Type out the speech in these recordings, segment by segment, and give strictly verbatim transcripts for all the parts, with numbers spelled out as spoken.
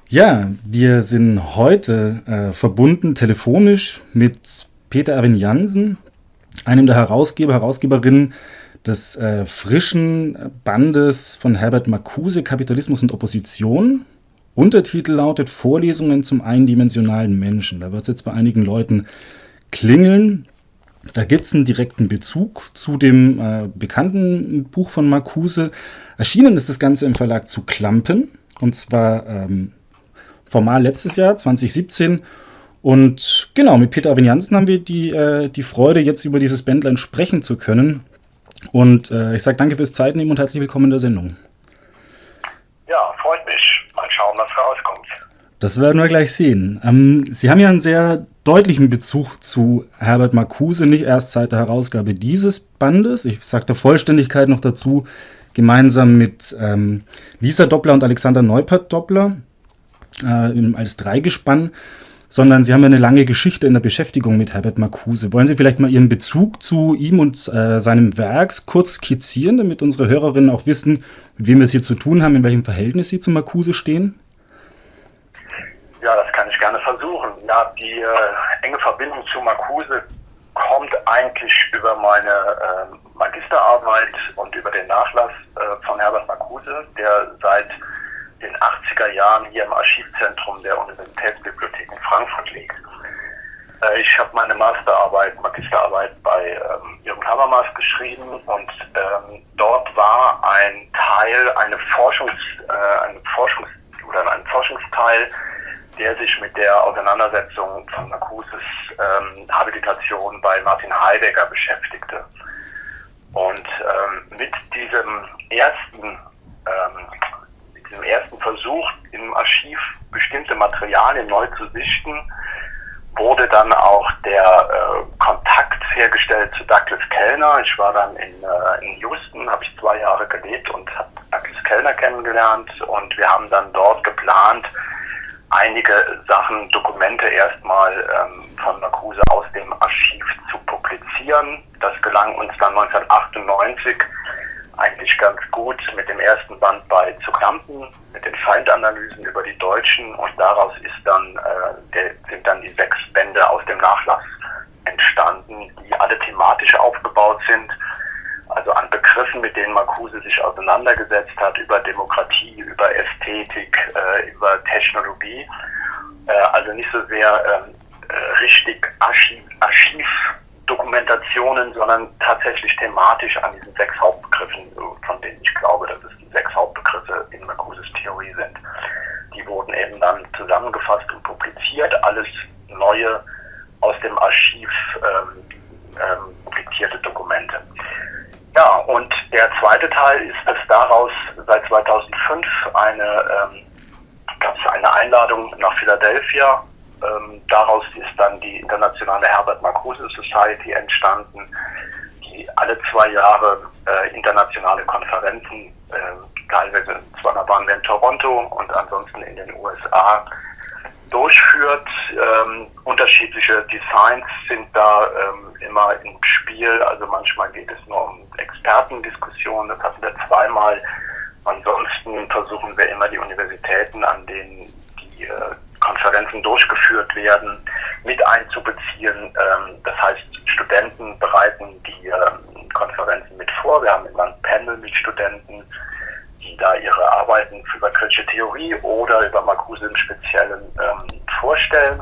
Ja, wir sind heute äh, verbunden telefonisch mit Peter Erwin Jansen, einem der Herausgeber, Herausgeberinnen des äh, frischen Bandes von Herbert Marcuse, Kapitalismus und Opposition. Untertitel lautet Vorlesungen zum eindimensionalen Menschen. Da wird es jetzt bei einigen Leuten klingeln. Da gibt es einen direkten Bezug zu dem äh, bekannten Buch von Marcuse. Erschienen ist das Ganze im Verlag zu Klampen, und zwar ähm, formal letztes Jahr, zwanzig siebzehn. Und genau, mit Peter Erwin Jansen haben wir die, äh, die Freude, jetzt über dieses Bändlein sprechen zu können. Und äh, ich sage danke fürs Zeitnehmen und herzlich willkommen in der Sendung. Ja, freut mich. Mal schauen, was rauskommt. Das werden wir gleich sehen. Ähm, Sie haben ja einen sehr deutlichen Bezug zu Herbert Marcuse, nicht erst seit der Herausgabe dieses Bandes. Ich sage der Vollständigkeit noch dazu, gemeinsam mit ähm, Lisa Doppler und Alexander Neupert-Doppler äh, als Dreigespann, sondern Sie haben ja eine lange Geschichte in der Beschäftigung mit Herbert Marcuse. Wollen Sie vielleicht mal Ihren Bezug zu ihm und äh, seinem Werk kurz skizzieren, damit unsere Hörerinnen auch wissen, mit wem wir es hier zu tun haben, in welchem Verhältnis Sie zu Marcuse stehen? Ja, das kann ich gerne versuchen. Ja, die äh, enge Verbindung zu Marcuse kommt eigentlich über meine äh, Magisterarbeit und über den Nachlass äh, von Herbert Marcuse, der seit den achtziger Jahren hier im Archivzentrum der Universitätsbibliothek in Frankfurt liegt. Äh, ich habe meine Masterarbeit, Magisterarbeit bei ähm, Jürgen Habermas geschrieben und ähm, dort war ein Teil, eine Forschungs, äh, eine Forschungs oder ein Forschungsteil, der sich mit der Auseinandersetzung von Marcuses ähm, Habilitation bei Martin Heidegger beschäftigte. Und ähm, mit diesem ersten, ähm, mit diesem ersten Versuch im Archiv bestimmte Materialien neu zu sichten, wurde dann auch der äh, Kontakt hergestellt zu Douglas Kellner. Ich war dann in, äh, in Houston, habe ich zwei Jahre gelebt und habe Douglas Kellner kennengelernt und wir haben dann dort geplant, einige Sachen, Dokumente erstmal ähm, von Marcuse aus dem Archiv zu publizieren. Das gelang uns dann neunzehnhundertachtundneunzig eigentlich ganz gut mit dem ersten Band bei Zu Klampen, mit den Feindanalysen über die Deutschen, und daraus ist dann, äh, der, sind dann die sechs Bände aus dem Nachlass entstanden, die alle thematisch aufgebaut sind. Also an Begriffen, mit denen Marcuse sich auseinandergesetzt hat, über Demokratie, über Ästhetik, äh, über Technologie. Äh, also nicht so sehr äh, richtig Archiv, Archivdokumentationen, sondern tatsächlich thematisch an diesen sechs Hauptbegriffen, von denen ich glaube, dass es die sechs Hauptbegriffe in Marcuses Theorie sind. Die wurden eben dann zusammengefasst und publiziert, alles neue aus dem Archiv ähm, ähm, publizierte Dokumente. Ja, und der zweite Teil ist, dass daraus seit zweitausendfünf eine, ähm, gab es eine Einladung nach Philadelphia. Ähm, daraus ist dann die internationale Herbert Marcuse Society entstanden, die alle zwei Jahre äh, internationale Konferenzen, äh, teilweise zwar waren wir in Toronto und ansonsten in den U S A, durchführt. Ähm, unterschiedliche Designs sind da ähm, immer im Spiel, also manchmal geht es nur um Expertendiskussionen, das hatten wir zweimal. Ansonsten versuchen wir immer die Universitäten, an denen die äh, Konferenzen durchgeführt werden, mit einzubeziehen. Ähm, das heißt, Studenten bereiten die äh, Konferenzen mit vor. Wir haben immer ein Panel mit Studenten, die da ihre Arbeiten über kritische Theorie oder über Marcuse im Speziellen ähm, vorstellen.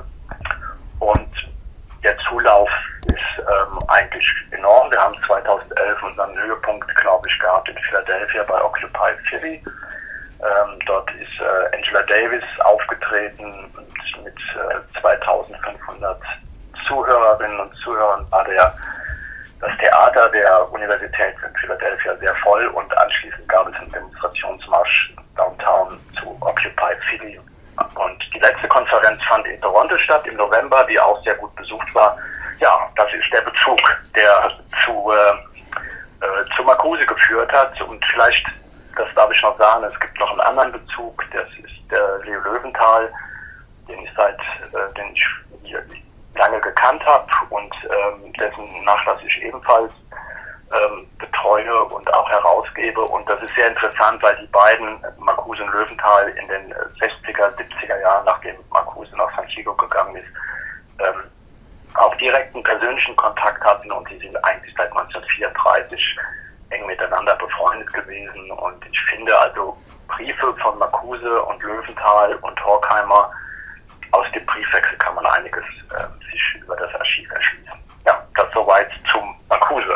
Und der Zulauf ist ähm, eigentlich enorm. Wir haben zweitausendelf unseren Höhepunkt, glaube ich, gehabt in Philadelphia bei Occupy Philly. Ähm, dort ist äh, Angela Davis aufgetreten und mit äh, zweitausendfünfhundert Zuhörerinnen und Zuhörern war der das Theater der Universität in Philadelphia sehr voll, und anschließend gab es einen Demonstrationsmarsch downtown zu Occupy Philly. Und die letzte Konferenz fand in Toronto statt im November, die auch sehr gut besucht war. Ja, das ist der Bezug, der zu, äh, äh, zu Marcuse geführt hat. Und vielleicht, das darf ich noch sagen, es gibt noch einen anderen Bezug, das ist der Leo Löwenthal, den ich seit, äh, den ich hier lange gekannt habe und ähm, dessen Nachlass ich ebenfalls ähm, betreue. betreue und auch herausgebe. Und das ist sehr interessant, weil die beiden, Marcuse und Löwenthal, in den sechziger, siebziger Jahren, nachdem Marcuse nach San Diego gegangen ist, ähm, auch direkten persönlichen Kontakt hatten und sie sind eigentlich seit neunzehnhundertvierunddreißig eng miteinander befreundet gewesen. Und ich finde also Briefe von Marcuse und Löwenthal und Horkheimer, aus dem Briefwechsel kann man einiges äh, sich über das Archiv erschließen. Ja, das soweit zum Marcuse.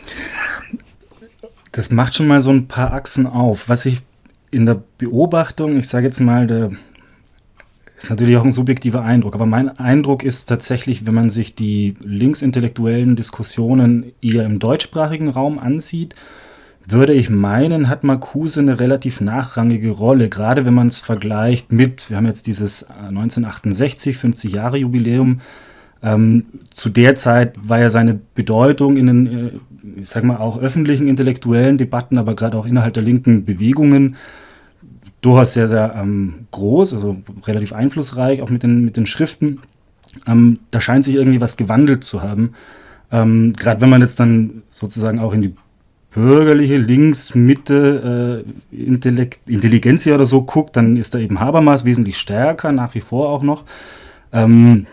Das macht schon mal so ein paar Achsen auf. Was ich in der Beobachtung, ich sage jetzt mal, der ist natürlich auch ein subjektiver Eindruck, aber mein Eindruck ist tatsächlich, wenn man sich die linksintellektuellen Diskussionen eher im deutschsprachigen Raum ansieht, würde ich meinen, hat Marcuse eine relativ nachrangige Rolle, gerade wenn man es vergleicht mit, wir haben jetzt dieses neunzehnhundertachtundsechzig, fünfzig Jahre Jubiläum, ähm, zu der Zeit war ja seine Bedeutung in den, äh, ich sag mal, auch öffentlichen intellektuellen Debatten, aber gerade auch innerhalb der linken Bewegungen durchaus sehr, sehr ähm, groß, also relativ einflussreich, auch mit den, mit den Schriften. Ähm, da scheint sich irgendwie was gewandelt zu haben. Ähm, gerade wenn man jetzt dann sozusagen auch in die bürgerliche Links-, Mitte, äh, Intellekt, Intelligenzia oder so guckt, dann ist da eben Habermas wesentlich stärker, nach wie vor auch noch. Ähm,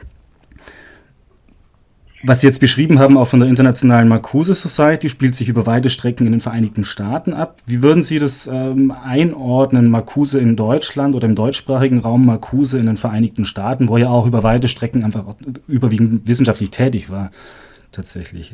was Sie jetzt beschrieben haben, auch von der Internationalen Marcuse Society, spielt sich über weite Strecken in den Vereinigten Staaten ab. Wie würden Sie das ähm, einordnen, Marcuse in Deutschland oder im deutschsprachigen Raum Marcuse in den Vereinigten Staaten, wo er auch über weite Strecken einfach überwiegend wissenschaftlich tätig war, tatsächlich?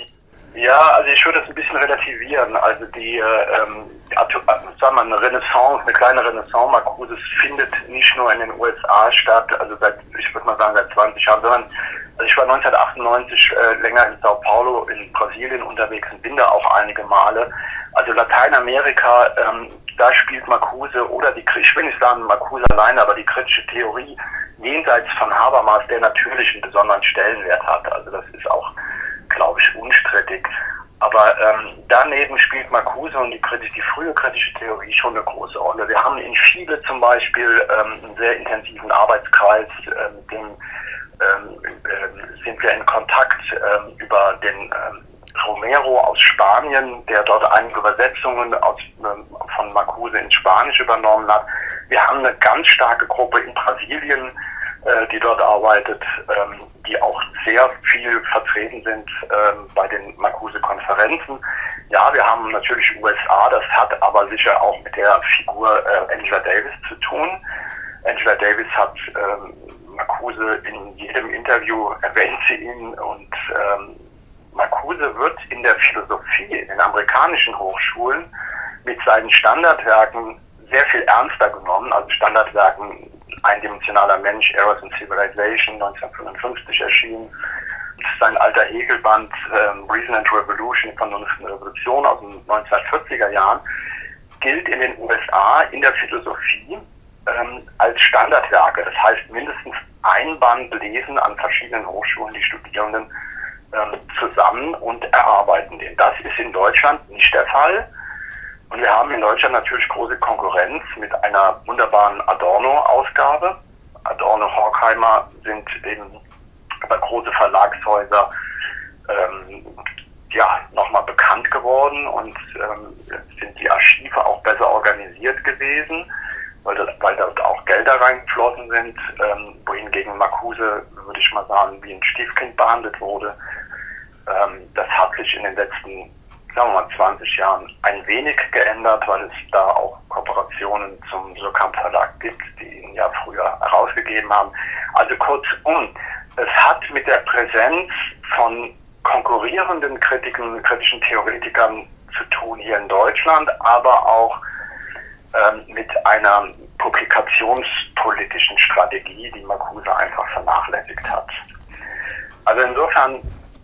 Ja, also ich würde das ein bisschen relativieren. Also die, ähm, sagen wir mal, eine Renaissance, eine kleine Renaissance Marcuses findet nicht nur in den U S A statt, also seit, ich würde mal sagen, seit zwanzig Jahren, sondern also ich war neunzehnhundertachtundneunzig äh, länger in Sao Paulo in Brasilien unterwegs und bin da auch einige Male. Also Lateinamerika, ähm, da spielt Marcuse oder die, ich will nicht sagen Marcuse alleine, aber die kritische Theorie jenseits von Habermas, der natürlich einen besonderen Stellenwert hat. Also das ist auch, glaube ich, unstrittig. Aber ähm, daneben spielt Marcuse und die, kritisch, die frühe kritische Theorie schon eine große Rolle. Wir haben in Chile zum Beispiel ähm, einen sehr intensiven Arbeitskreis, ähm, mit dem ähm, äh, sind wir in Kontakt ähm, über den ähm, Romero aus Spanien, der dort einige Übersetzungen aus, ähm, von Marcuse ins Spanische übernommen hat. Wir haben eine ganz starke Gruppe in Brasilien, äh, die dort arbeitet, ähm, die auch sehr viel vertreten sind ähm, bei den Marcuse-Konferenzen. Ja, wir haben natürlich U S A, das hat aber sicher auch mit der Figur äh, Angela Davis zu tun. Angela Davis hat ähm, Marcuse in jedem Interview, erwähnt sie ihn, und ähm, Marcuse wird in der Philosophie, in den amerikanischen Hochschulen mit seinen Standardwerken sehr viel ernster genommen, also Standardwerken Eindimensionaler Mensch, Eros and Civilization, neunzehnhundertfünfundfünfzig erschienen. Sein alter Hegelband ähm, Reason and Revolution, die Vernunft und Revolution aus den neunzehnhundertvierziger Jahren, gilt in den U S A in der Philosophie ähm, als Standardwerke. Das heißt, mindestens ein Band lesen an verschiedenen Hochschulen die Studierenden ähm, zusammen und erarbeiten den. Das ist in Deutschland nicht der Fall. Und wir haben in Deutschland natürlich große Konkurrenz mit einer wunderbaren Adorno-Ausgabe. Adorno, Horkheimer sind eben über große Verlagshäuser ähm, ja, nochmal bekannt geworden und ähm, sind die Archive auch besser organisiert gewesen, weil, das, weil dort auch Gelder reingeflossen sind, ähm, wohingegen Marcuse, würde ich mal sagen, wie ein Stiefkind behandelt wurde. Ähm, das hat sich in den letzten, sagen wir mal, zwanzig Jahren ein wenig geändert, weil es da auch Kooperationen zum Surkamp Verlag gibt, die ihn ja früher herausgegeben haben. Also kurzum, es hat mit der Präsenz von konkurrierenden Kritiken, kritischen Theoretikern zu tun hier in Deutschland, aber auch ähm, mit einer publikationspolitischen Strategie, die Marcuse einfach vernachlässigt hat. Also insofern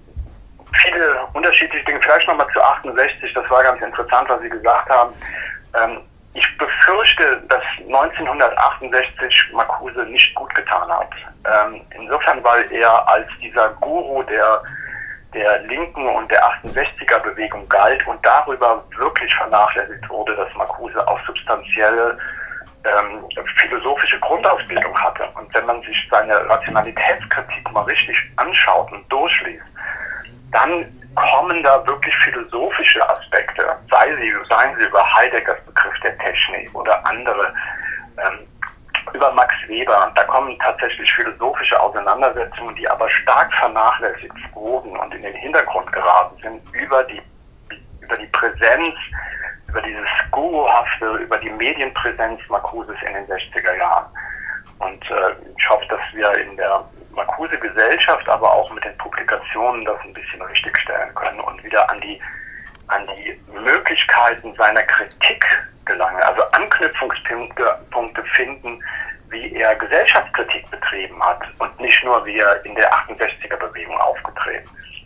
viele unterschiedliche Dinge. Vielleicht nochmal zu achtundsechzig, das war ganz interessant, was Sie gesagt haben. Ähm, ich befürchte, dass neunzehnhundertachtundsechzig Marcuse nicht gut getan hat. Ähm, insofern, weil er als dieser Guru der, der Linken und der achtundsechziger-Bewegung galt und darüber wirklich vernachlässigt wurde, dass Marcuse auch substanzielle ähm, philosophische Grundausbildung hatte. Und wenn man sich seine Rationalitätskritik mal richtig anschaut und durchliest, dann kommen da wirklich philosophische Aspekte, sei sie, seien sie über Heideggers Begriff der Technik oder andere, ähm, über Max Weber, da kommen tatsächlich philosophische Auseinandersetzungen, die aber stark vernachlässigt wurden und in den Hintergrund geraten sind, über die, über die Präsenz, über dieses Guruhafte, über die Medienpräsenz Marcuses in den sechziger Jahren. Und äh, ich hoffe, dass wir in der Marcuse-Gesellschaft, aber auch mit den Publikationen das ein bisschen richtigstellen können und wieder an die, an die Möglichkeiten seiner Kritik gelangen, also Anknüpfungspunkte Punkte finden, wie er Gesellschaftskritik betrieben hat und nicht nur, wie er in der achtundsechziger-Bewegung aufgetreten ist.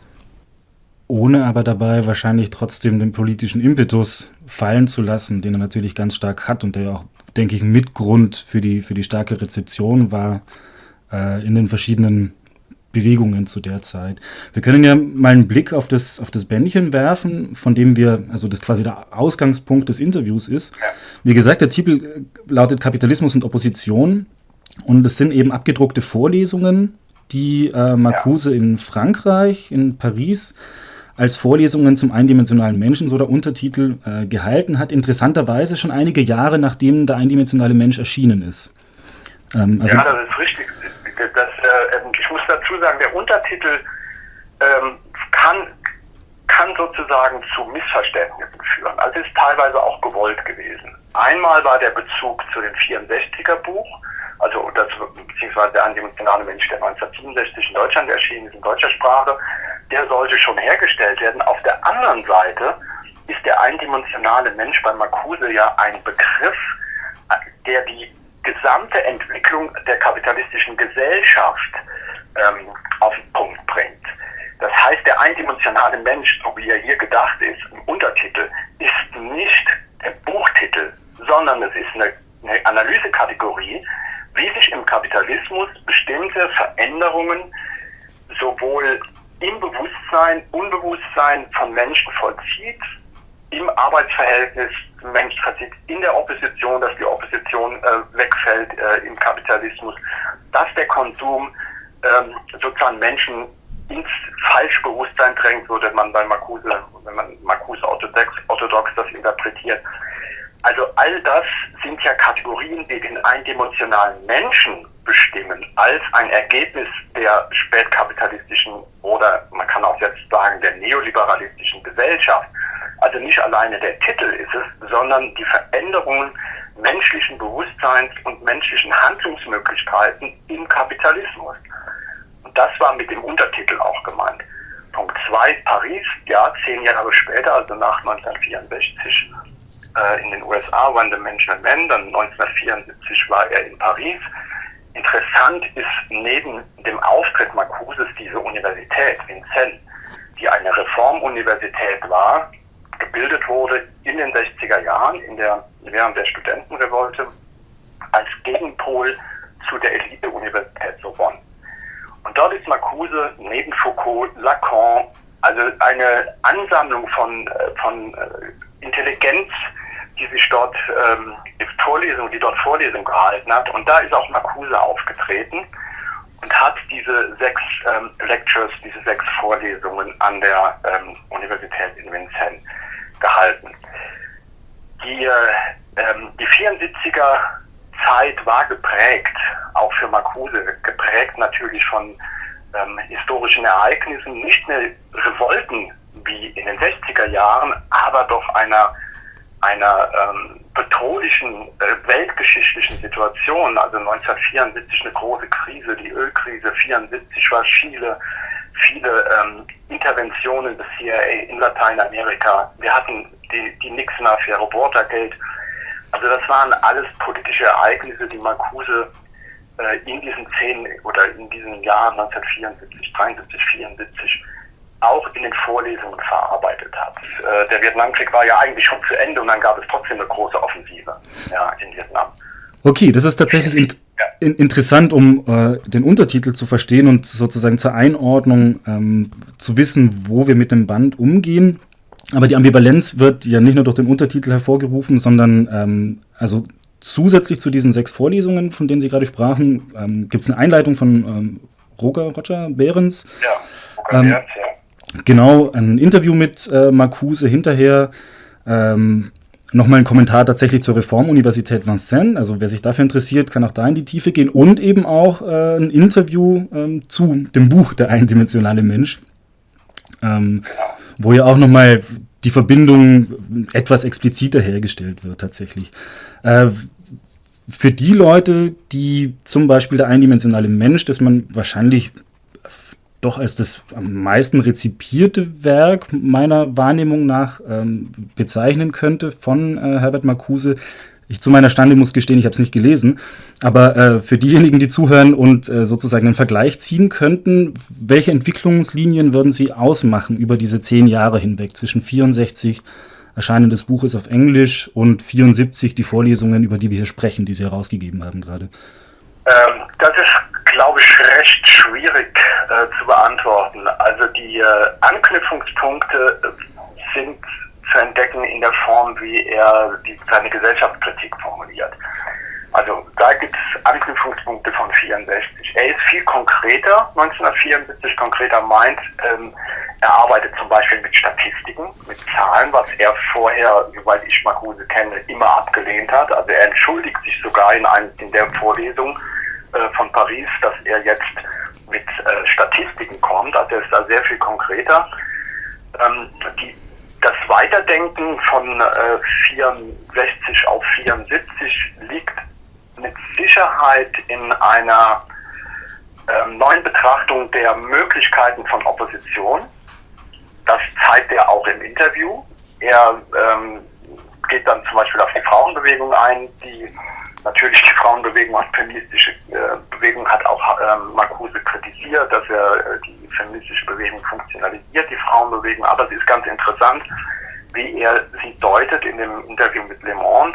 Ohne aber dabei wahrscheinlich trotzdem den politischen Impetus fallen zu lassen, den er natürlich ganz stark hat und der auch, denke ich, Mitgrund für die, für die starke Rezeption war äh, in den verschiedenen Bewegungen zu der Zeit. Wir können ja mal einen Blick auf das, auf das Bändchen werfen, von dem wir, also das quasi der Ausgangspunkt des Interviews ist. Ja. Wie gesagt, der Titel lautet Kapitalismus und Opposition und es sind eben abgedruckte Vorlesungen, die äh, Marcuse ja. in Frankreich, in Paris, als Vorlesungen zum eindimensionalen Menschen, so der Untertitel, äh, gehalten hat. Interessanterweise schon einige Jahre, nachdem der eindimensionale Mensch erschienen ist. Ähm, also ja, das ist richtig. Das, äh, ich muss dazu sagen, der Untertitel ähm, kann, kann sozusagen zu Missverständnissen führen. Also ist teilweise auch gewollt gewesen. Einmal war der Bezug zu dem vierundsechziger Buch, also das, beziehungsweise der eindimensionale Mensch, der neunzehnhundertsiebenundsechzig in Deutschland erschienen ist, in deutscher Sprache, der sollte schon hergestellt werden. Auf der anderen Seite ist der eindimensionale Mensch bei Marcuse ja ein Begriff, der die gesamte Entwicklung der kapitalistischen Gesellschaft ähm, auf den Punkt bringt. Das heißt, der eindimensionale Mensch, so wie er hier gedacht ist, im Untertitel, ist nicht der Buchtitel, sondern es ist eine, eine Analysekategorie, wie sich im Kapitalismus bestimmte Veränderungen sowohl im Bewusstsein, Unbewusstsein von Menschen vollzieht, im Arbeitsverhältnis Mensch vollzieht, in der Opposition, dass die Opposition äh, wegfällt äh, im Kapitalismus, dass der Konsum ähm, sozusagen Menschen ins falsche Bewusstsein drängt, so dass man bei Marcuse, wenn man Marcuse orthodox, orthodox das interpretiert. Also all das sind ja Kategorien, die den eindimensionalen Menschen bestimmen, als ein Ergebnis der spätkapitalistischen oder man kann auch jetzt sagen der neoliberalistischen Gesellschaft. Also nicht alleine der Titel ist es, sondern die Veränderungen menschlichen Bewusstseins und menschlichen Handlungsmöglichkeiten im Kapitalismus. Und das war mit dem Untertitel auch gemeint. Punkt zwei, Paris, ja, zehn Jahre später, also nach neunzehnhundertvierundsechzig äh, in den U S A, When the Mention Man, dann neunzehnhundertvierundsiebzig war er in Paris. Interessant ist neben dem Auftritt Marcuses diese Universität, Vincennes, die eine Reformuniversität war, gebildet wurde in den sechziger Jahren, in der, während der Studentenrevolte, als Gegenpol zu der Elite-Universität Sorbonne. Und dort ist Marcuse neben Foucault, Lacan, also eine Ansammlung von, von Intelligenz, die sich dort ähm, Vorlesung, die dort Vorlesungen gehalten hat. Und da ist auch Marcuse aufgetreten und hat diese sechs ähm, Lectures, diese sechs Vorlesungen an der ähm, Universität in Vincennes gehalten. Die, äh, ähm, die vierundsiebziger Zeit war geprägt, auch für Marcuse, geprägt natürlich von ähm, historischen Ereignissen, nicht mehr Revolten wie in den sechziger Jahren, aber doch einer, einer ähm, bedrohlichen äh, weltgeschichtlichen Situation. Also neunzehnhundertvierundsiebzig eine große Krise, die Ölkrise, vierundsiebzig war Chile, viele ähm, Interventionen des C I A in Lateinamerika. Wir hatten die, die Nixon-Affäre, Watergate. Also das waren alles politische Ereignisse, die Marcuse äh, in diesen zehn oder in diesen Jahren neunzehnhundertvierundsiebzig, dreiundsiebzig, vierundsiebzig auch in den Vorlesungen verarbeitet hat. Äh, der Vietnamkrieg war ja eigentlich schon zu Ende und dann gab es trotzdem eine große Offensive ja, in Vietnam. Okay, das ist tatsächlich in, in, interessant, um äh, den Untertitel zu verstehen und sozusagen zur Einordnung ähm, zu wissen, wo wir mit dem Band umgehen. Aber die Ambivalenz wird ja nicht nur durch den Untertitel hervorgerufen, sondern ähm, also zusätzlich zu diesen sechs Vorlesungen, von denen Sie gerade sprachen, ähm, gibt es eine Einleitung von ähm, Roger, Roger Behrens. Ja, Roger ähm, Behrens, ja. genau ein Interview mit äh, Marcuse hinterher. Ähm, Nochmal ein Kommentar tatsächlich zur Reformuniversität Vincennes. Also wer sich dafür interessiert, kann auch da in die Tiefe gehen. Und eben auch äh, ein Interview ähm, zu dem Buch Der eindimensionale Mensch. Ähm, wo ja auch nochmal die Verbindung etwas expliziter hergestellt wird tatsächlich. Äh, für die Leute, die zum Beispiel Der eindimensionale Mensch, das man wahrscheinlich doch als das am meisten rezipierte Werk meiner Wahrnehmung nach ähm, bezeichnen könnte von äh, Herbert Marcuse. Ich zu meiner Stande muss gestehen, ich habe es nicht gelesen, aber äh, für diejenigen, die zuhören und äh, sozusagen einen Vergleich ziehen könnten, welche Entwicklungslinien würden Sie ausmachen über diese zehn Jahre hinweg, zwischen vierundsechzig, Erscheinen des Buches auf Englisch, und vierundsiebzig, die Vorlesungen, über die wir hier sprechen, die Sie herausgegeben haben gerade? Ähm, das ist, glaube ich, recht schwierig äh, zu beantworten. Also die äh, Anknüpfungspunkte sind zu entdecken in der Form, wie er die, seine Gesellschaftskritik formuliert. Also da gibt es Anknüpfungspunkte von vierundsechzig. Er ist viel konkreter, neunzehnhundertvierundsiebzig konkreter meint, ähm, er arbeitet zum Beispiel mit Statistiken, mit Zahlen, was er vorher, soweit ich Marcuse kenne, immer abgelehnt hat. Also er entschuldigt sich sogar in, ein, in der Vorlesung äh, von Paris, dass er jetzt mit äh, Statistiken kommt. Also er ist da sehr viel konkreter. Ähm, die Das Weiterdenken von äh, vierundsechzig auf vierundsiebzig liegt mit Sicherheit in einer ähm, neuen Betrachtung der Möglichkeiten von Opposition. Das zeigt er auch im Interview. Er ähm, geht dann zum Beispiel auf die Frauenbewegung ein, die natürlich die Frauenbewegung als feministische äh, Bewegung hat auch ähm, Marcuse kritisiert, dass er äh, die feministische Bewegung funktionalisiert, die Frauenbewegung, aber es ist ganz interessant, wie er sie deutet in dem Interview mit Le Monde.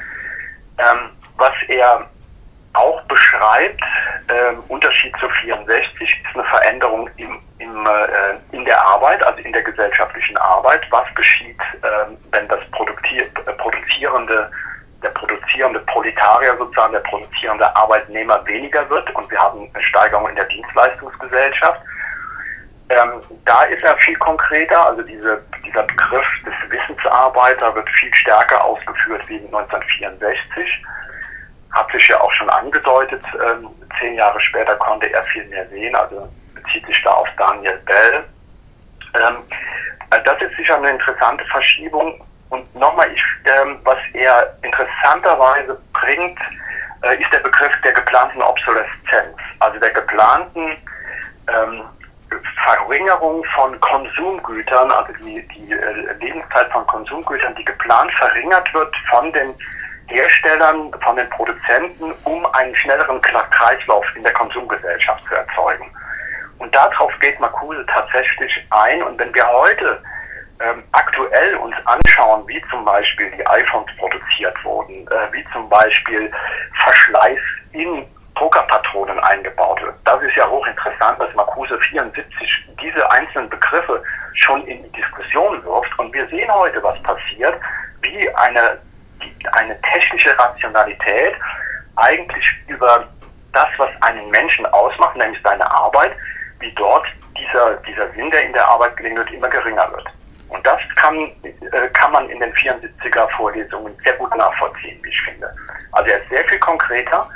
Ähm, was er auch beschreibt, ähm, Unterschied zu vierundsechzig, ist eine Veränderung im, im, äh, in der Arbeit, also in der gesellschaftlichen Arbeit. Was geschieht, ähm, wenn das Produktier, äh, produzierende, der produzierende Proletarier sozusagen, der produzierende Arbeitnehmer weniger wird, und wir haben eine Steigerung in der Dienstleistungsgesellschaft. Ähm, da ist er viel konkreter, also diese, dieser Begriff des Wissensarbeiter wird viel stärker ausgeführt wie neunzehnhundertvierundsechzig. Hat sich ja auch schon angedeutet, ähm, zehn Jahre später konnte er viel mehr sehen, also bezieht sich da auf Daniel Bell. Ähm, das ist sicher eine interessante Verschiebung. Und nochmal, ich, ähm, was er interessanterweise bringt, äh, ist der Begriff der geplanten Obsoleszenz, also der geplanten ähm, Verringerung von Konsumgütern, also die, die äh, Lebenszeit von Konsumgütern, die geplant verringert wird von den Herstellern, von den Produzenten, um einen schnelleren Kreislauf in der Konsumgesellschaft zu erzeugen. Und darauf geht Marcuse tatsächlich ein. Und wenn wir heute ähm, aktuell uns anschauen, wie zum Beispiel die iPhones produziert wurden, äh, wie zum Beispiel Verschleiß in Druckerpatronen eingebaut wird. Das ist ja hochinteressant, dass Marcuse vierundsiebzig diese einzelnen Begriffe schon in die Diskussion wirft. Und wir sehen heute, was passiert, wie eine, die, eine technische Rationalität eigentlich über das, was einen Menschen ausmacht, nämlich seine Arbeit, wie dort dieser, dieser Sinn, der in der Arbeit gelegen wird, immer geringer wird. Und das kann, äh, kann man in den vierundsiebziger Vorlesungen sehr gut nachvollziehen, wie ich finde. Also er ist sehr viel konkreter.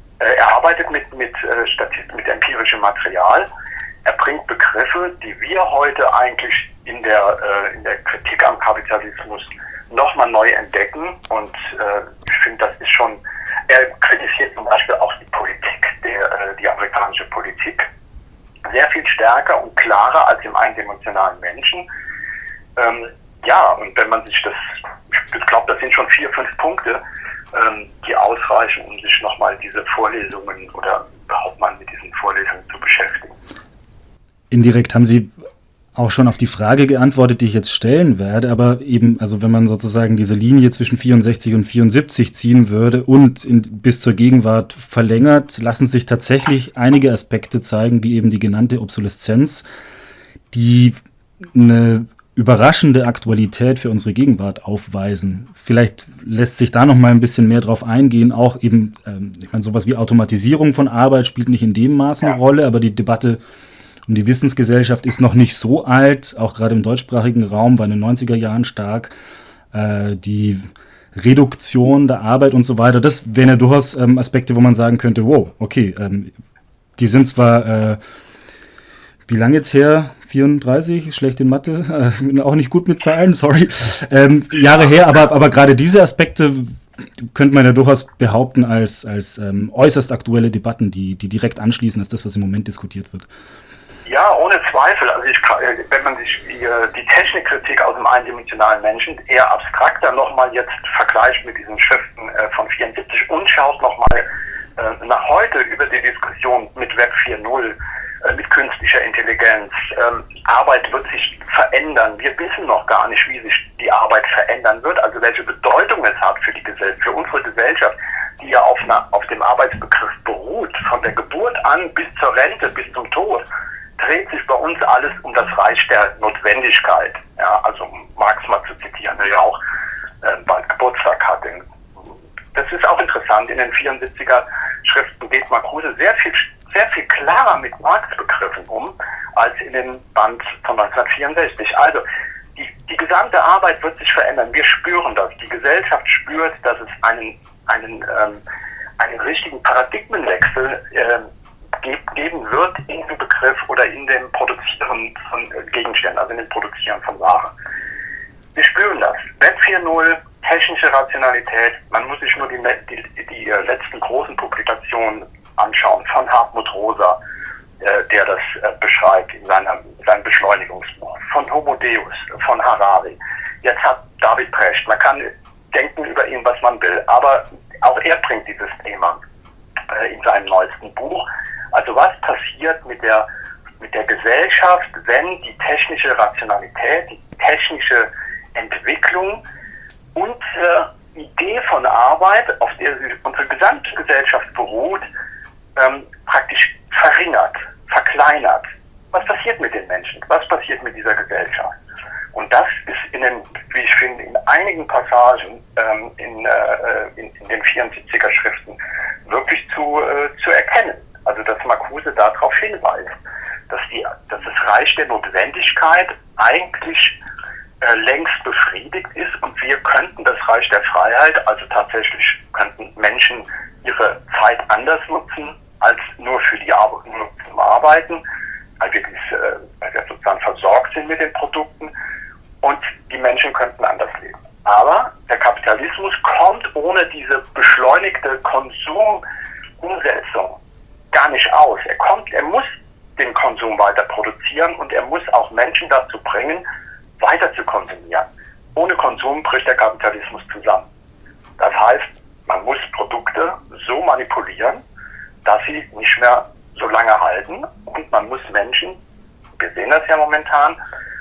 Er arbeitet mit, mit, äh, mit empirischem Material. Er bringt Begriffe, die wir heute eigentlich in der, äh, in der Kritik am Kapitalismus nochmal neu entdecken. Und äh, ich finde, das ist schon, er kritisiert zum Beispiel auch die Politik, der, äh, die amerikanische Politik, sehr viel stärker und klarer als im eindimensionalen Menschen. Ähm, ja, und wenn man sich das, ich glaube, das sind schon vier, fünf Punkte, die ausreichen, um sich nochmal diese Vorlesungen oder überhaupt mal mit diesen Vorlesungen zu beschäftigen. Indirekt haben Sie auch schon auf die Frage geantwortet, die ich jetzt stellen werde, aber eben, also wenn man sozusagen diese Linie zwischen vierundsechzig und vierundsiebzig ziehen würde und in, bis zur Gegenwart verlängert, lassen sich tatsächlich einige Aspekte zeigen, wie eben die genannte Obsoleszenz, die eine überraschende Aktualität für unsere Gegenwart aufweisen. Vielleicht lässt sich da noch mal ein bisschen mehr drauf eingehen. Auch eben, ähm, ich meine, sowas wie Automatisierung von Arbeit spielt nicht in dem Maße eine Rolle, aber die Debatte Und die Wissensgesellschaft ist noch nicht so alt, auch gerade im deutschsprachigen Raum, war in den neunziger Jahren stark. Äh, die Reduktion der Arbeit und so weiter, das wären ja durchaus ähm, Aspekte, wo man sagen könnte, wow, okay, ähm, die sind zwar, äh, wie lange jetzt her? vierunddreißig, schlecht in Mathe, äh, bin auch nicht gut mit Zahlen, sorry, ähm, Jahre her, aber, aber gerade diese Aspekte könnte man ja durchaus behaupten als, als ähm, äußerst aktuelle Debatten, die, die direkt anschließen als das, was im Moment diskutiert wird. Ja, ohne Zweifel. Also ich, wenn man sich die, die Technikkritik aus dem eindimensionalen Menschen eher abstrakter nochmal jetzt vergleicht mit diesen Schriften äh, von vierundsiebzig und schaut nochmal äh, nach heute über die Diskussion mit Web vier Punkt null, äh, mit künstlicher Intelligenz. Ähm, Arbeit wird sich verändern. Wir wissen noch gar nicht, wie sich die Arbeit verändern wird, also welche Bedeutung es hat für die Gesellschaft, für unsere Gesellschaft, die ja auf, einer, auf dem Arbeitsbegriff beruht, von der Geburt an bis zur Rente, bis zum Tod. Dreht sich bei uns alles um das Reich der Notwendigkeit. Ja, also um Marx mal zu zitieren, der ja auch äh, bald Geburtstag hat. Das ist auch interessant. In den vierundsiebziger Schriften geht Marcuse sehr viel, sehr viel klarer mit Marx-Begriffen um, als in dem Band von neunzehnhundertvierundsechzig. Also die, die gesamte Arbeit wird sich verändern. Wir spüren das. Die Gesellschaft spürt, dass es einen, einen, ähm, einen richtigen Paradigmenwechsel äh, geben wird in dem Begriff oder in dem Produzieren von Gegenständen, also in dem Produzieren von Waren. Wir spüren das. Web vier Punkt null, technische Rationalität, man muss sich nur die, die, die letzten großen Publikationen anschauen von Hartmut Rosa, äh, der das äh, beschreibt in seiner, seinem Beschleunigungsbuch, von Homo Deus, von Harari. Jetzt hat David Brecht, man kann denken über ihn, was man will, aber auch er bringt dieses Thema äh, in seinem neuesten Buch. Also was passiert mit der, mit der Gesellschaft, wenn die technische Rationalität, die technische Entwicklung unsere Idee von Arbeit, auf der unsere gesamte Gesellschaft beruht, ähm, praktisch verringert, verkleinert. Was passiert mit den Menschen? Was passiert mit dieser Gesellschaft? Und das ist in den, wie ich finde, in einigen Passagen ähm, in, äh, in, in den vierundsiebziger Schriften wirklich zu, äh, zu erkennen. Also dass Marcuse darauf hinweist, dass, die, dass das Reich der Notwendigkeit eigentlich äh, längst befriedigt ist und wir könnten das Reich der Freiheit, also tatsächlich könnten Menschen ihre Zeit anders nutzen als nur für die Arbeit, nur zum Arbeiten, weil wir, dies, äh, weil wir sozusagen versorgt sind mit den Produkten und die Menschen könnten anders leben. Aber der Kapitalismus kommt ohne diese beschleunigte Konsumumsetzung gar nicht aus. Er kommt, er muss den Konsum weiter produzieren und er muss auch Menschen dazu bringen, weiter zu konsumieren. Ohne Konsum bricht der Kapitalismus zusammen. Das heißt, man muss Produkte so manipulieren, dass sie nicht mehr so lange halten und man muss Menschen, wir sehen das ja momentan,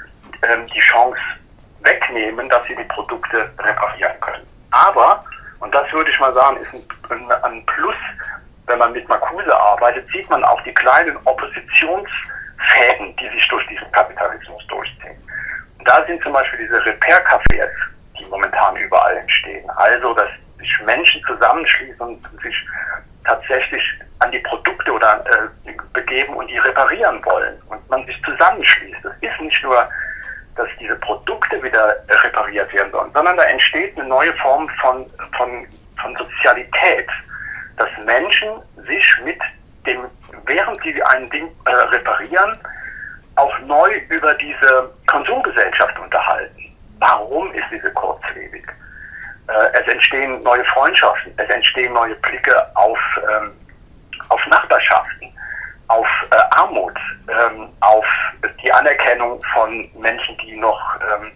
die Chance wegnehmen, dass sie die Produkte reparieren können. Aber, und das würde ich mal sagen, ist ein, ein Plus, wenn man mit Marcuse arbeitet, sieht man auch die kleinen Oppositionsfäden, die sich durch diesen Kapitalismus durchziehen. Und da sind zum Beispiel diese Repair-Cafés, die momentan überall entstehen. Also, dass sich Menschen zusammenschließen und sich tatsächlich an die Produkte oder äh, begeben und die reparieren wollen. Und man sich zusammenschließt. Es ist nicht nur, dass diese Produkte wieder repariert werden sollen, sondern da entsteht eine neue Form von, von, von Sozialität, dass Menschen sich mit dem, während sie ein Ding äh, reparieren, auch neu über diese Konsumgesellschaft unterhalten. Warum ist diese kurzlebig? Äh, es entstehen neue Freundschaften, es entstehen neue Blicke auf, ähm, auf Nachbarschaften, auf äh, Armut, ähm, auf die Anerkennung von Menschen, die noch ähm,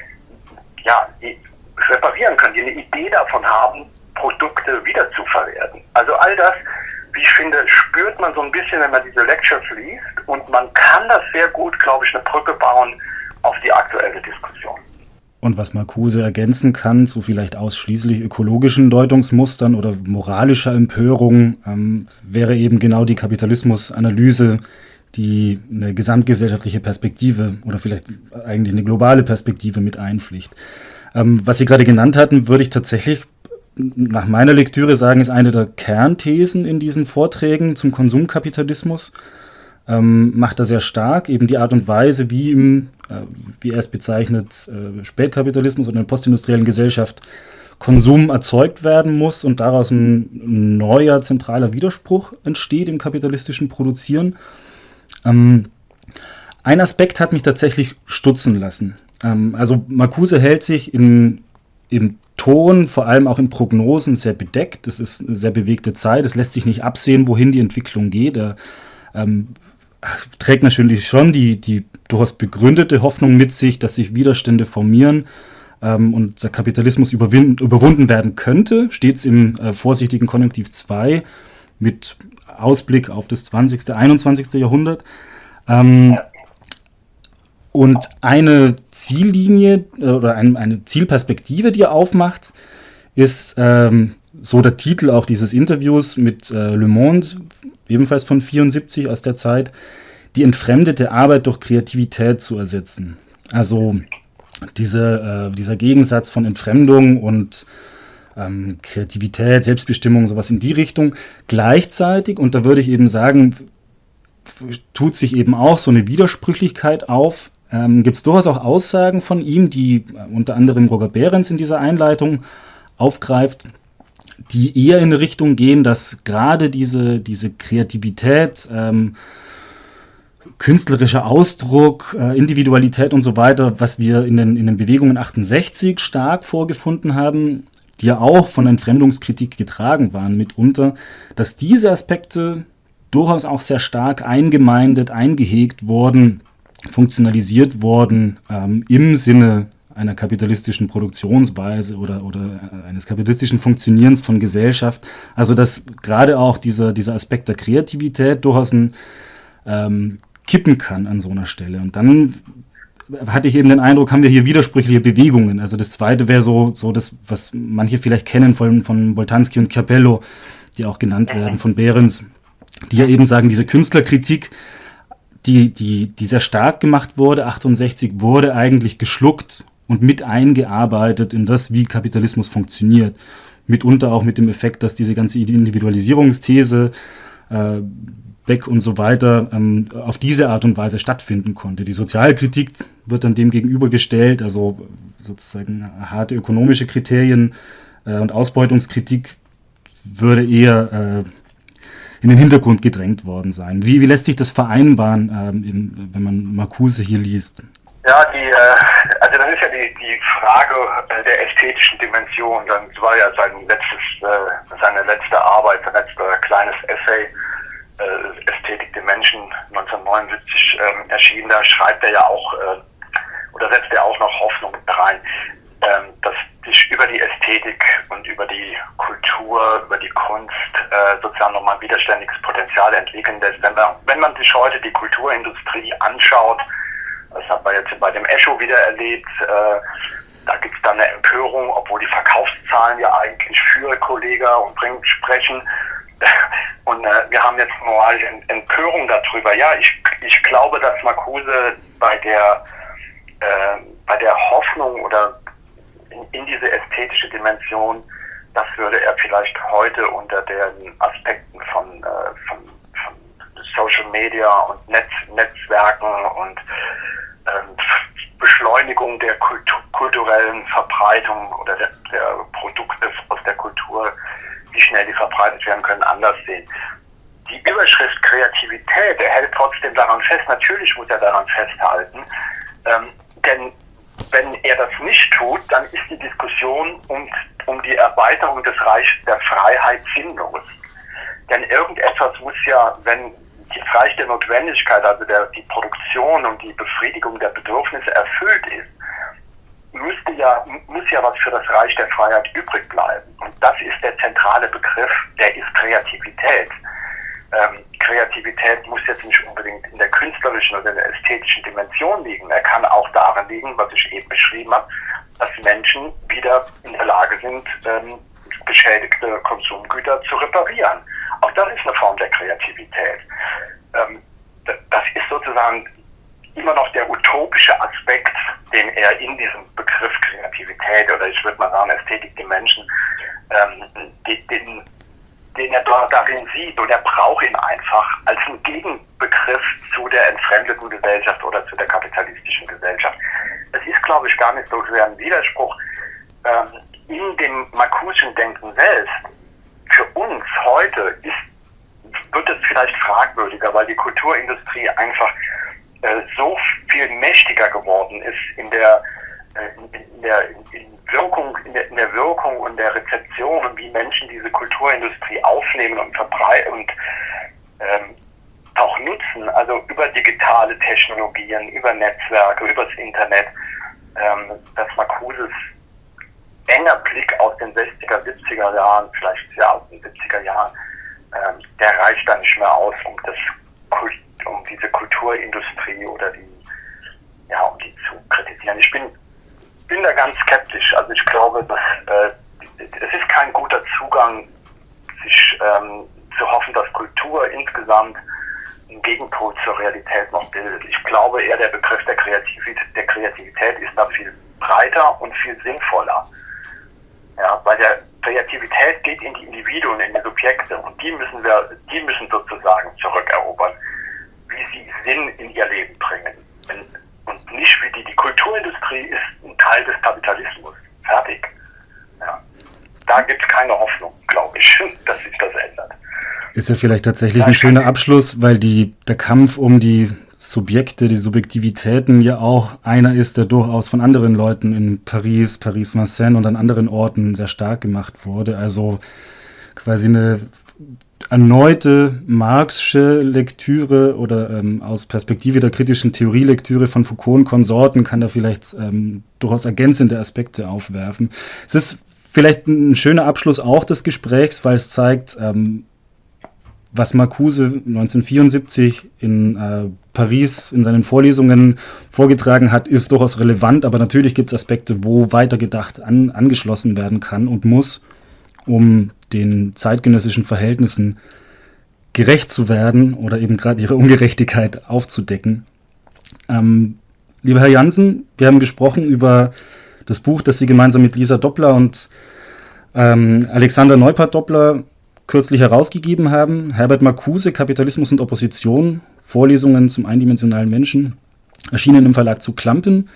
ja, reparieren können, die eine Idee davon haben, Produkte wiederzuverwerten. Also all das, wie ich finde, spürt man so ein bisschen, wenn man diese Lectures liest und man kann das sehr gut, glaube ich, eine Brücke bauen auf die aktuelle Diskussion. Und was Marcuse ergänzen kann zu vielleicht ausschließlich ökologischen Deutungsmustern oder moralischer Empörung, ähm, wäre eben genau die Kapitalismusanalyse, die eine gesamtgesellschaftliche Perspektive oder vielleicht eigentlich eine globale Perspektive mit einpflicht. Ähm, was Sie gerade genannt hatten, würde ich tatsächlich nach meiner Lektüre sagen, ist eine der Kernthesen in diesen Vorträgen zum Konsumkapitalismus. ähm, macht er sehr stark. Eben die Art und Weise, wie, im, äh, wie er es bezeichnet, äh, Spätkapitalismus oder in der postindustriellen Gesellschaft Konsum erzeugt werden muss und daraus ein neuer zentraler Widerspruch entsteht im kapitalistischen Produzieren. Ähm, ein Aspekt hat mich tatsächlich stutzen lassen. Ähm, also Marcuse hält sich in, im Ton, vor allem auch in Prognosen, sehr bedeckt. Es ist eine sehr bewegte Zeit. Es lässt sich nicht absehen, wohin die Entwicklung geht. Er ähm, trägt natürlich schon die, die durchaus begründete Hoffnung mit sich, dass sich Widerstände formieren ähm, und der Kapitalismus überwunden werden könnte, stets im äh, vorsichtigen Konjunktiv zwei mit Ausblick auf das zwanzigste, einundzwanzigste Jahrhundert. Ähm, und eine Ziellinie äh, oder ein, eine Zielperspektive, die er aufmacht, ist ähm, so der Titel auch dieses Interviews mit äh, Le Monde, ebenfalls von vierundsiebzig aus der Zeit, die entfremdete Arbeit durch Kreativität zu ersetzen. Also diese, äh, dieser Gegensatz von Entfremdung und ähm, Kreativität, Selbstbestimmung, sowas in die Richtung. Gleichzeitig, und da würde ich eben sagen, tut sich eben auch so eine Widersprüchlichkeit auf. Ähm, gibt es durchaus auch Aussagen von ihm, die äh, unter anderem Roger Behrens in dieser Einleitung aufgreift, die eher in eine Richtung gehen, dass gerade diese, diese Kreativität, ähm, künstlerischer Ausdruck, äh, Individualität und so weiter, was wir in den, in den Bewegungen achtundsechzig stark vorgefunden haben, die ja auch von Entfremdungskritik getragen waren mitunter, dass diese Aspekte durchaus auch sehr stark eingemeindet, eingehegt wurden, funktionalisiert wurden ähm, im Sinne einer kapitalistischen Produktionsweise oder, oder eines kapitalistischen Funktionierens von Gesellschaft. Also dass gerade auch dieser, dieser Aspekt der Kreativität durchaus ein, ähm, kippen kann an so einer Stelle. Und dann hatte ich eben den Eindruck, haben wir hier widersprüchliche Bewegungen. Also das Zweite wäre so, so das, was manche vielleicht kennen von, von Boltanski und Capello, die auch genannt werden, von Behrens, die ja eben sagen, diese Künstlerkritik, die, die, die sehr stark gemacht wurde, achtundsechzig, wurde eigentlich geschluckt und mit eingearbeitet in das, wie Kapitalismus funktioniert. Mitunter auch mit dem Effekt, dass diese ganze Individualisierungsthese, äh, Beck und so weiter, ähm, auf diese Art und Weise stattfinden konnte. Die Sozialkritik wird dann dem gegenübergestellt, also sozusagen harte ökonomische Kriterien äh, und Ausbeutungskritik würde eher äh, in den Hintergrund gedrängt worden sein. Wie, wie lässt sich das vereinbaren, ähm, im, wenn man Marcuse hier liest? Ja, die, äh, also das ist ja die, die Frage äh, der ästhetischen Dimension. Das war ja sein letztes, äh, seine letzte Arbeit, sein letzter kleines Essay, äh, Ästhetik der Menschen, neunzehnhundertneunundsiebzig ähm, erschienen. Da schreibt er ja auch, äh, oder setzt er auch noch Hoffnung rein, ähm, dass sich über die Ästhetik und über die Kultur, über die Kunst äh, sozusagen nochmal ein widerständiges Potenzial entwickeln lässt. Wenn man, wenn man sich heute die Kulturindustrie anschaut, das hat man jetzt bei dem Echo wieder erlebt, äh, da gibt es dann eine Empörung, obwohl die Verkaufszahlen ja eigentlich für Kollega und Brink sprechen. Und äh, wir haben jetzt moralische Empörung darüber. Ja, ich, ich glaube, dass Marcuse bei der, äh, bei der Hoffnung oder in, in diese ästhetische Dimension, das würde er vielleicht heute unter den Aspekten von, äh, von, von Social Media und Netz, Netzwerken und ähm, Beschleunigung der Kultu- kulturellen Verbreitung oder der, der Produkte aus der Kultur, wie schnell die verbreitet werden können, anders sehen. Die Überschrift Kreativität, er hält trotzdem daran fest, natürlich muss er daran festhalten, ähm, denn wenn er das nicht tut, dann ist die Diskussion um, um die Erweiterung des Reichs der Freiheit sinnlos. Denn irgendetwas muss ja, wenn das Reich der Notwendigkeit, also der, die Produktion und die Befriedigung der Bedürfnisse erfüllt ist, müsste ja, muss ja was für das Reich der Freiheit übrig bleiben. Und das ist der zentrale Begriff, der ist Kreativität. Ähm, Kreativität muss jetzt nicht unbedingt in der künstlerischen oder in der ästhetischen Dimension liegen. Er kann auch darin liegen, was ich eben beschrieben habe, dass Menschen wieder in der Lage sind, ähm, beschädigte Konsumgüter zu reparieren. Auch das ist eine Form der Kreativität. Ähm, das ist sozusagen immer noch der utopische Aspekt, den er in diesem Begriff Kreativität oder ich würde mal sagen Ästhetik der Menschen, ähm, den, den er da, darin sieht, und er braucht ihn einfach als einen Gegenbegriff zu der entfremdeten Gesellschaft oder zu der kapitalistischen Gesellschaft. Es ist, glaube ich, gar nicht so sehr ein Widerspruch. Ähm, in dem Marcuse'schen Denken selbst, für uns heute, ist, wird es vielleicht fragwürdiger, weil die Kulturindustrie einfach äh, so viel mächtiger geworden ist in der, äh, in der in Wirkung, in der, in der Wirkung und der Rezeption und wie Menschen diese Kulturindustrie aufnehmen und verbreiten und ähm, auch nutzen, also über digitale Technologien, über Netzwerke, übers Internet, ähm, dass Marcuses enger Blick aus den sechziger, siebziger Jahren, vielleicht ja aus den siebziger Jahren, ähm, der reicht da nicht mehr aus, um das um diese Kulturindustrie oder die, ja, um die zu kritisieren. Ich bin bin da ganz skeptisch. Also ich glaube, dass äh, es ist kein guter Zugang, sich ähm, zu hoffen, dass Kultur insgesamt einen Gegenpol zur Realität noch bildet. Ich glaube eher, der Begriff der Kreativität, der Kreativität ist da viel breiter und viel sinnvoller. Ja, weil der Kreativität geht in die Individuen, in die Subjekte, und die müssen wir, die müssen sozusagen zurückerobern, wie sie Sinn in ihr Leben bringen. Wenn, und nicht wie die, die Kulturindustrie ist ein Teil des Kapitalismus. Fertig. Ja. Da gibt es keine Hoffnung, glaube ich, dass sich das ändert. Ist ja vielleicht tatsächlich ein schöner Abschluss, weil die, der Kampf um die Subjekte, die Subjektivitäten ja auch einer ist, der durchaus von anderen Leuten in Paris, Paris-Vincennes und an anderen Orten sehr stark gemacht wurde. Also quasi eine erneute Marx'sche Lektüre oder ähm, aus Perspektive der kritischen Theorielektüre von Foucault und Konsorten kann da vielleicht ähm, durchaus ergänzende Aspekte aufwerfen. Es ist vielleicht ein schöner Abschluss auch des Gesprächs, weil es zeigt, ähm, was Marcuse neunzehnhundertvierundsiebzig in äh, Paris in seinen Vorlesungen vorgetragen hat, ist durchaus relevant, aber natürlich gibt es Aspekte, wo weitergedacht an, angeschlossen werden kann und muss, um den zeitgenössischen Verhältnissen gerecht zu werden oder eben gerade ihre Ungerechtigkeit aufzudecken. Ähm, lieber Herr Jansen, wir haben gesprochen über das Buch, das Sie gemeinsam mit Lisa Doppler und ähm, Alexander Neupert-Doppler kürzlich herausgegeben haben. Herbert Marcuse, Kapitalismus und Opposition, Vorlesungen zum eindimensionalen Menschen, erschienen im Verlag zu Klampen,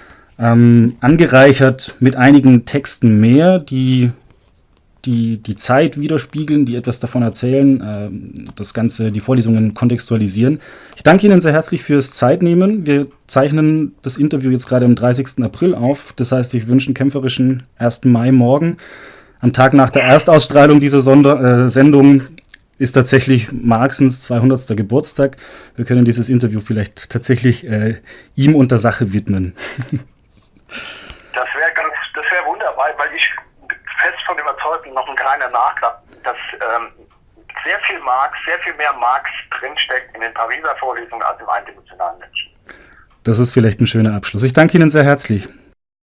ähm, angereichert mit einigen Texten mehr, die die die Zeit widerspiegeln, die etwas davon erzählen, äh, das Ganze, die Vorlesungen kontextualisieren. Ich danke Ihnen sehr herzlich fürs Zeitnehmen. Wir zeichnen das Interview jetzt gerade am dreißigsten April auf. Das heißt, ich wünsche einen kämpferischen ersten Mai morgen. Am Tag nach der Erstausstrahlung dieser Sonder- äh, Sendung ist tatsächlich Marxens zweihundertster Geburtstag. Wir können dieses Interview vielleicht tatsächlich äh, ihm und der Sache widmen. Das wäre ganz, das wäre wunderbar, weil ich fest von überzeugt bin, noch ein kleiner Nachklapp, dass ähm, sehr viel Marx, sehr viel mehr Marx drinsteckt in den Pariser Vorlesungen als im eindimensionalen Menschen. Das ist vielleicht ein schöner Abschluss. Ich danke Ihnen sehr herzlich.